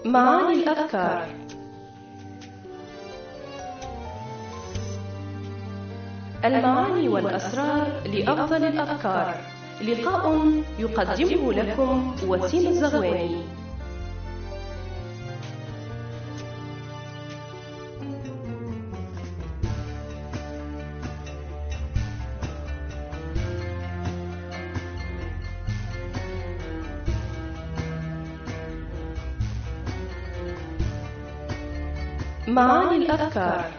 معاني الأفكار. المعاني والأسرار لأفضل الأفكار. لقاء يقدمه لكم وسيم الزغواني. معاني الأفكار.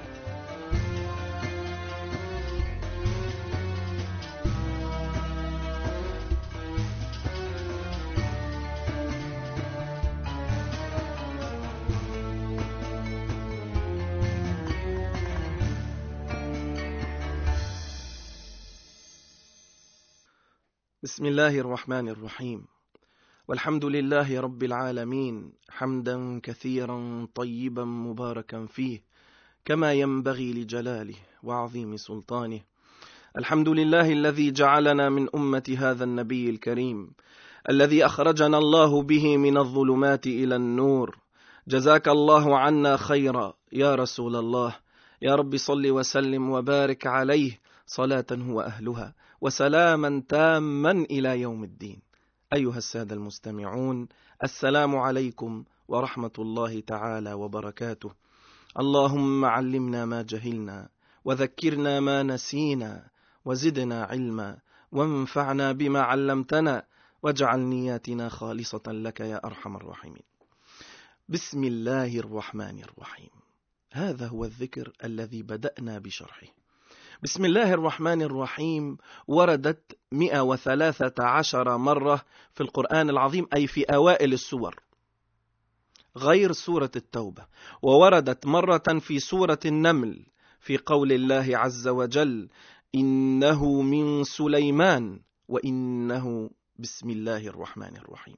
بسم الله الرحمن الرحيم، والحمد لله رب العالمين، حمدا كثيرا طيبا مباركا فيه كما ينبغي لجلاله وعظيم سلطانه. الحمد لله الذي جعلنا من أمة هذا النبي الكريم، الذي أخرجنا الله به من الظلمات إلى النور. جزاك الله عنا خيرا يا رسول الله. يا رب صل وسلم وبارك عليه صلاة هو أهلها وسلاما تاما إلى يوم الدين. أيها السادة المستمعون، السلام عليكم ورحمة الله تعالى وبركاته. اللهم علمنا ما جهلنا وذكرنا ما نسينا وزدنا علما وانفعنا بما علمتنا واجعل نياتنا خالصة لك يا أرحم الراحمين. بسم الله الرحمن الرحيم، هذا هو الذكر الذي بدأنا بشرحه. بسم الله الرحمن الرحيم وردت 113 مرة في القرآن العظيم، أي في أوائل السور غير سورة التوبة، ووردت مرة في سورة النمل في قول الله عز وجل: إنه من سليمان وإنه بسم الله الرحمن الرحيم.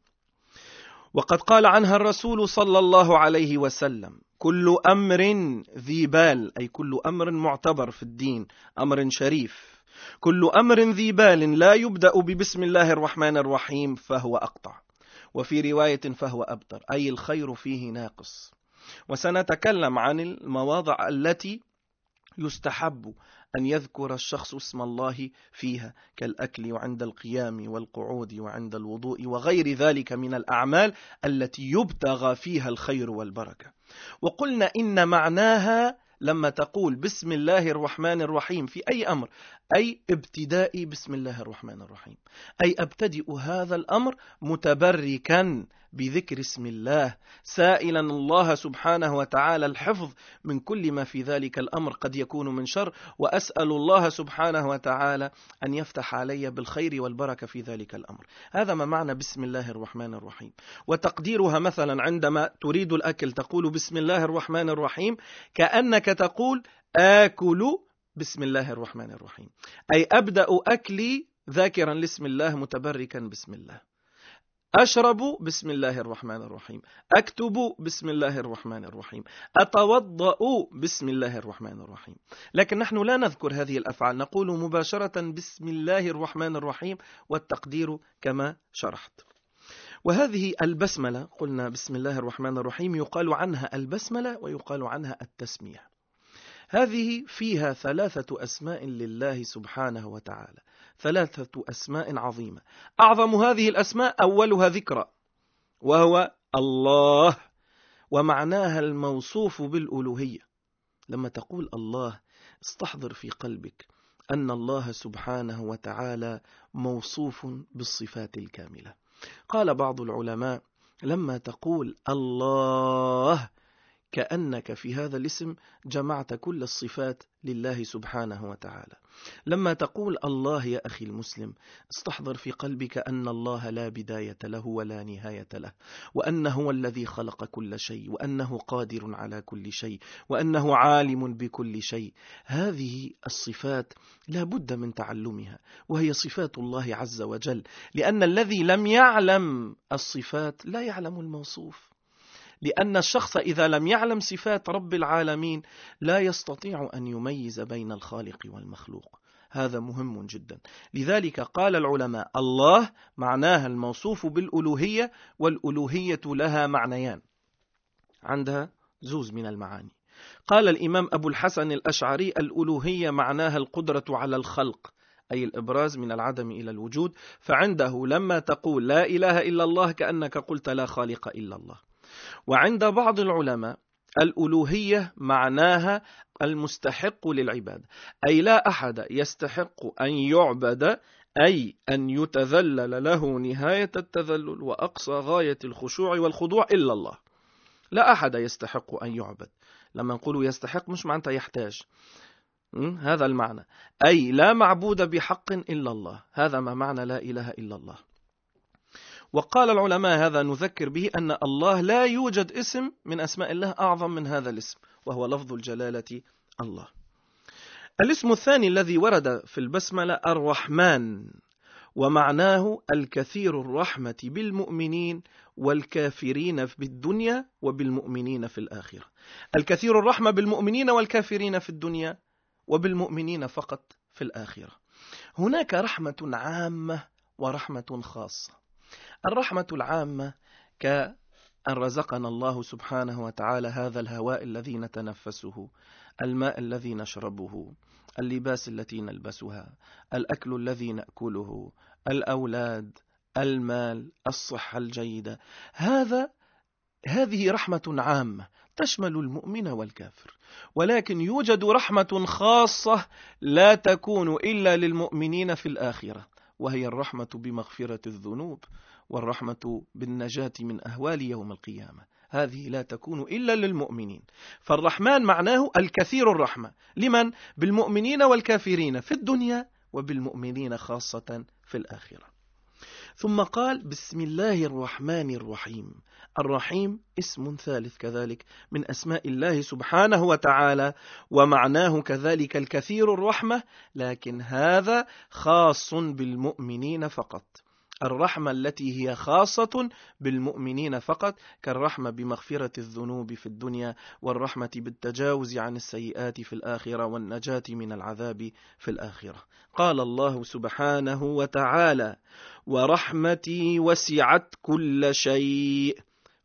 وقد قال عنها الرسول صلى الله عليه وسلم: كل أمر ذي بال، أي كل أمر معتبر في الدين، أمر شريف، كل أمر ذي بال لا يبدأ ببسم الله الرحمن الرحيم فهو أقطع، وفي رواية فهو أبتر، أي الخير فيه ناقص. وسنتكلم عن المواضع التي يستحب أن يذكر الشخص اسم الله فيها، كالأكل وعند القيام والقعود وعند الوضوء وغير ذلك من الأعمال التي يبتغى فيها الخير والبركة. وقلنا إن معناها لما تقول بسم الله الرحمن الرحيم في أي أمر، أي ابتدائي بسم الله الرحمن الرحيم، أي أبتدئ هذا الأمر متبركا بذكر اسم الله، سائلا الله سبحانه وتعالى الحفظ من كل ما في ذلك الأمر قد يكون من شر، وأسأل الله سبحانه وتعالى أن يفتح علي بالخير والبركة في ذلك الأمر. هذا ما معنى بسم الله الرحمن الرحيم. وتقديرها مثلا عندما تريد الأكل تقول بسم الله الرحمن الرحيم كأنك تقول آكل بسم الله الرحمن الرحيم، أي أبدأ أكلي ذاكرا لاسم الله متبركا بسم الله، أشرب بسم الله الرحمن الرحيم، أكتب بسم الله الرحمن الرحيم، أتوضأ بسم الله الرحمن الرحيم. لكن نحن لا نذكر هذه الأفعال، نقول مباشرة بسم الله الرحمن الرحيم، والتقدير كما شرحت. وهذه البسملة، قلنا بسم الله الرحمن الرحيم يقال عنها البسملة ويقال عنها التسمية. هذه فيها 3 أسماء لله سبحانه وتعالى، 3 أسماء عظيمة. أعظم هذه الأسماء أولها ذكرى وهو الله، ومعناها الموصوف بالألوهية. لما تقول الله استحضر في قلبك أن الله سبحانه وتعالى موصوف بالصفات الكاملة. قال بعض العلماء: لما تقول الله كأنك في هذا الاسم جمعت كل الصفات لله سبحانه وتعالى. لما تقول الله يا أخي المسلم استحضر في قلبك أن الله لا بداية له ولا نهاية له، وأنه هو الذي خلق كل شيء، وأنه قادر على كل شيء، وأنه عالم بكل شيء. هذه الصفات لا بد من تعلمها، وهي صفات الله عز وجل، لأن الذي لم يعلم الصفات لا يعلم الموصوف. لأن الشخص إذا لم يعلم صفات رب العالمين لا يستطيع أن يميز بين الخالق والمخلوق. هذا مهم جدا. لذلك قال العلماء: الله معناها الموصوف بالألوهية، والألوهية لها معنيان. عندها زوز من المعاني. قال الإمام أبو الحسن الأشعري: الألوهية معناها القدرة على الخلق، أي الإبراز من العدم إلى الوجود، فعنده لما تقول لا إله إلا الله كأنك قلت لا خالق إلا الله. وعند بعض العلماء الألوهية معناها المستحق للعبادة، أي لا أحد يستحق أن يعبد، أي أن يتذلل له نهاية التذلل وأقصى غاية الخشوع والخضوع إلا الله. لا أحد يستحق أن يعبد. لما نقول يستحق مش معناتها يحتاج، هذا المعنى، أي لا معبود بحق إلا الله. هذا ما معنى لا إله إلا الله. وقال العلماء هذا نذكر به أن الله لا يوجد اسم من أسماء الله أعظم من هذا الاسم، وهو لفظ الجلالة الله. الاسم الثاني الذي ورد في البسملة الرحمن، ومعناه الكثير الرحمة بالمؤمنين والكافرين في الدنيا وبالمؤمنين في الآخرة. الكثير الرحمة بالمؤمنين والكافرين في الدنيا وبالمؤمنين فقط في الآخرة. هناك رحمة عامة ورحمة خاصة. الرحمة العامة كأن رزقنا الله سبحانه وتعالى هذا الهواء الذي نتنفسه، الماء الذي نشربه، اللباس التي نلبسها، الأكل الذي نأكله، الأولاد، المال، الصحة الجيدة. هذه رحمة عامة تشمل المؤمن والكافر. ولكن يوجد رحمة خاصة لا تكون إلا للمؤمنين في الآخرة، وهي الرحمة بمغفرة الذنوب والرحمة بالنجاة من أهوال يوم القيامة. هذه لا تكون إلا للمؤمنين. فالرحمن معناه الكثير الرحمة. لمن؟ بالمؤمنين والكافرين في الدنيا وبالمؤمنين خاصة في الآخرة. ثم قال: بسم الله الرحمن الرحيم. الرحيم اسم ثالث كذلك من أسماء الله سبحانه وتعالى، ومعناه كذلك الكثير الرحمة، لكن هذا خاص بالمؤمنين فقط. الرحمة التي هي خاصة بالمؤمنين فقط، كالرحمة بمغفرة الذنوب في الدنيا، والرحمة بالتجاوز عن السيئات في الآخرة، والنجاة من العذاب في الآخرة. قال الله سبحانه وتعالى: ورحمتي وسعت كل شيء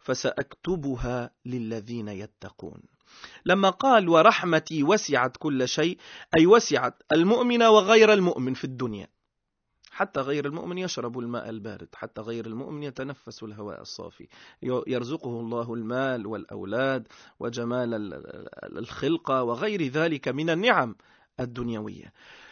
فسأكتبها للذين يتقون. لما قال ورحمتي وسعت كل شيء، أي وسعت المؤمن وغير المؤمن في الدنيا. حتى غير المؤمن يشرب الماء البارد، حتى غير المؤمن يتنفس الهواء الصافي، يرزقه الله المال والأولاد وجمال الخلقة وغير ذلك من النعم الدنيوية.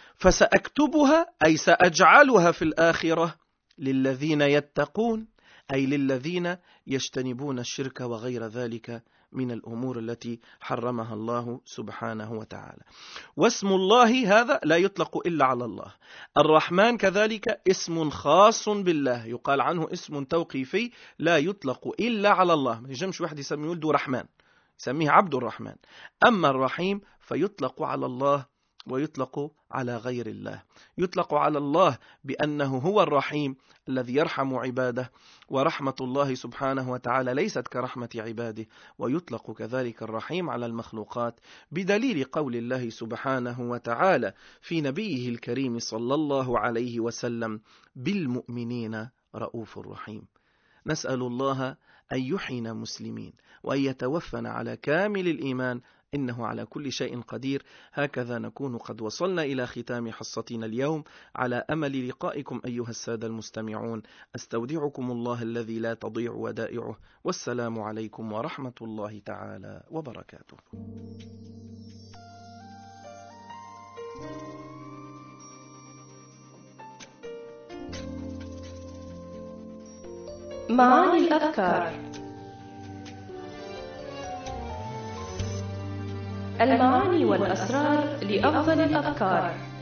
فسأكتبها أي سأجعلها في الآخرة للذين يتقون، أي للذين يجتنبون الشرك وغير ذلك من الأمور التي حرمها الله سبحانه وتعالى. واسم الله هذا لا يطلق إلا على الله. الرحمن كذلك اسم خاص بالله، يقال عنه اسم توقيفي لا يطلق إلا على الله. ما يجمش واحد يسمي ولده رحمن، يسميه عبد الرحمن. أما الرحيم فيطلق على الله ويطلق على غير الله. يطلق على الله بأنه هو الرحيم الذي يرحم عباده، ورحمة الله سبحانه وتعالى ليست كرحمة عباده. ويطلق كذلك الرحيم على المخلوقات بدليل قول الله سبحانه وتعالى في نبيه الكريم صلى الله عليه وسلم: بالمؤمنين رؤوف رحيم. نسأل الله أن يحيينا مسلمين وأن يتوفنا على كامل الإيمان، إنه على كل شيء قدير. هكذا نكون قد وصلنا إلى ختام حصتنا اليوم، على أمل لقائكم أيها السادة المستمعون. أستودعكم الله الذي لا تضيع ودائعه، والسلام عليكم ورحمة الله تعالى وبركاته. معاني الأذكار. المعاني والأسرار لأفضل الأذكار.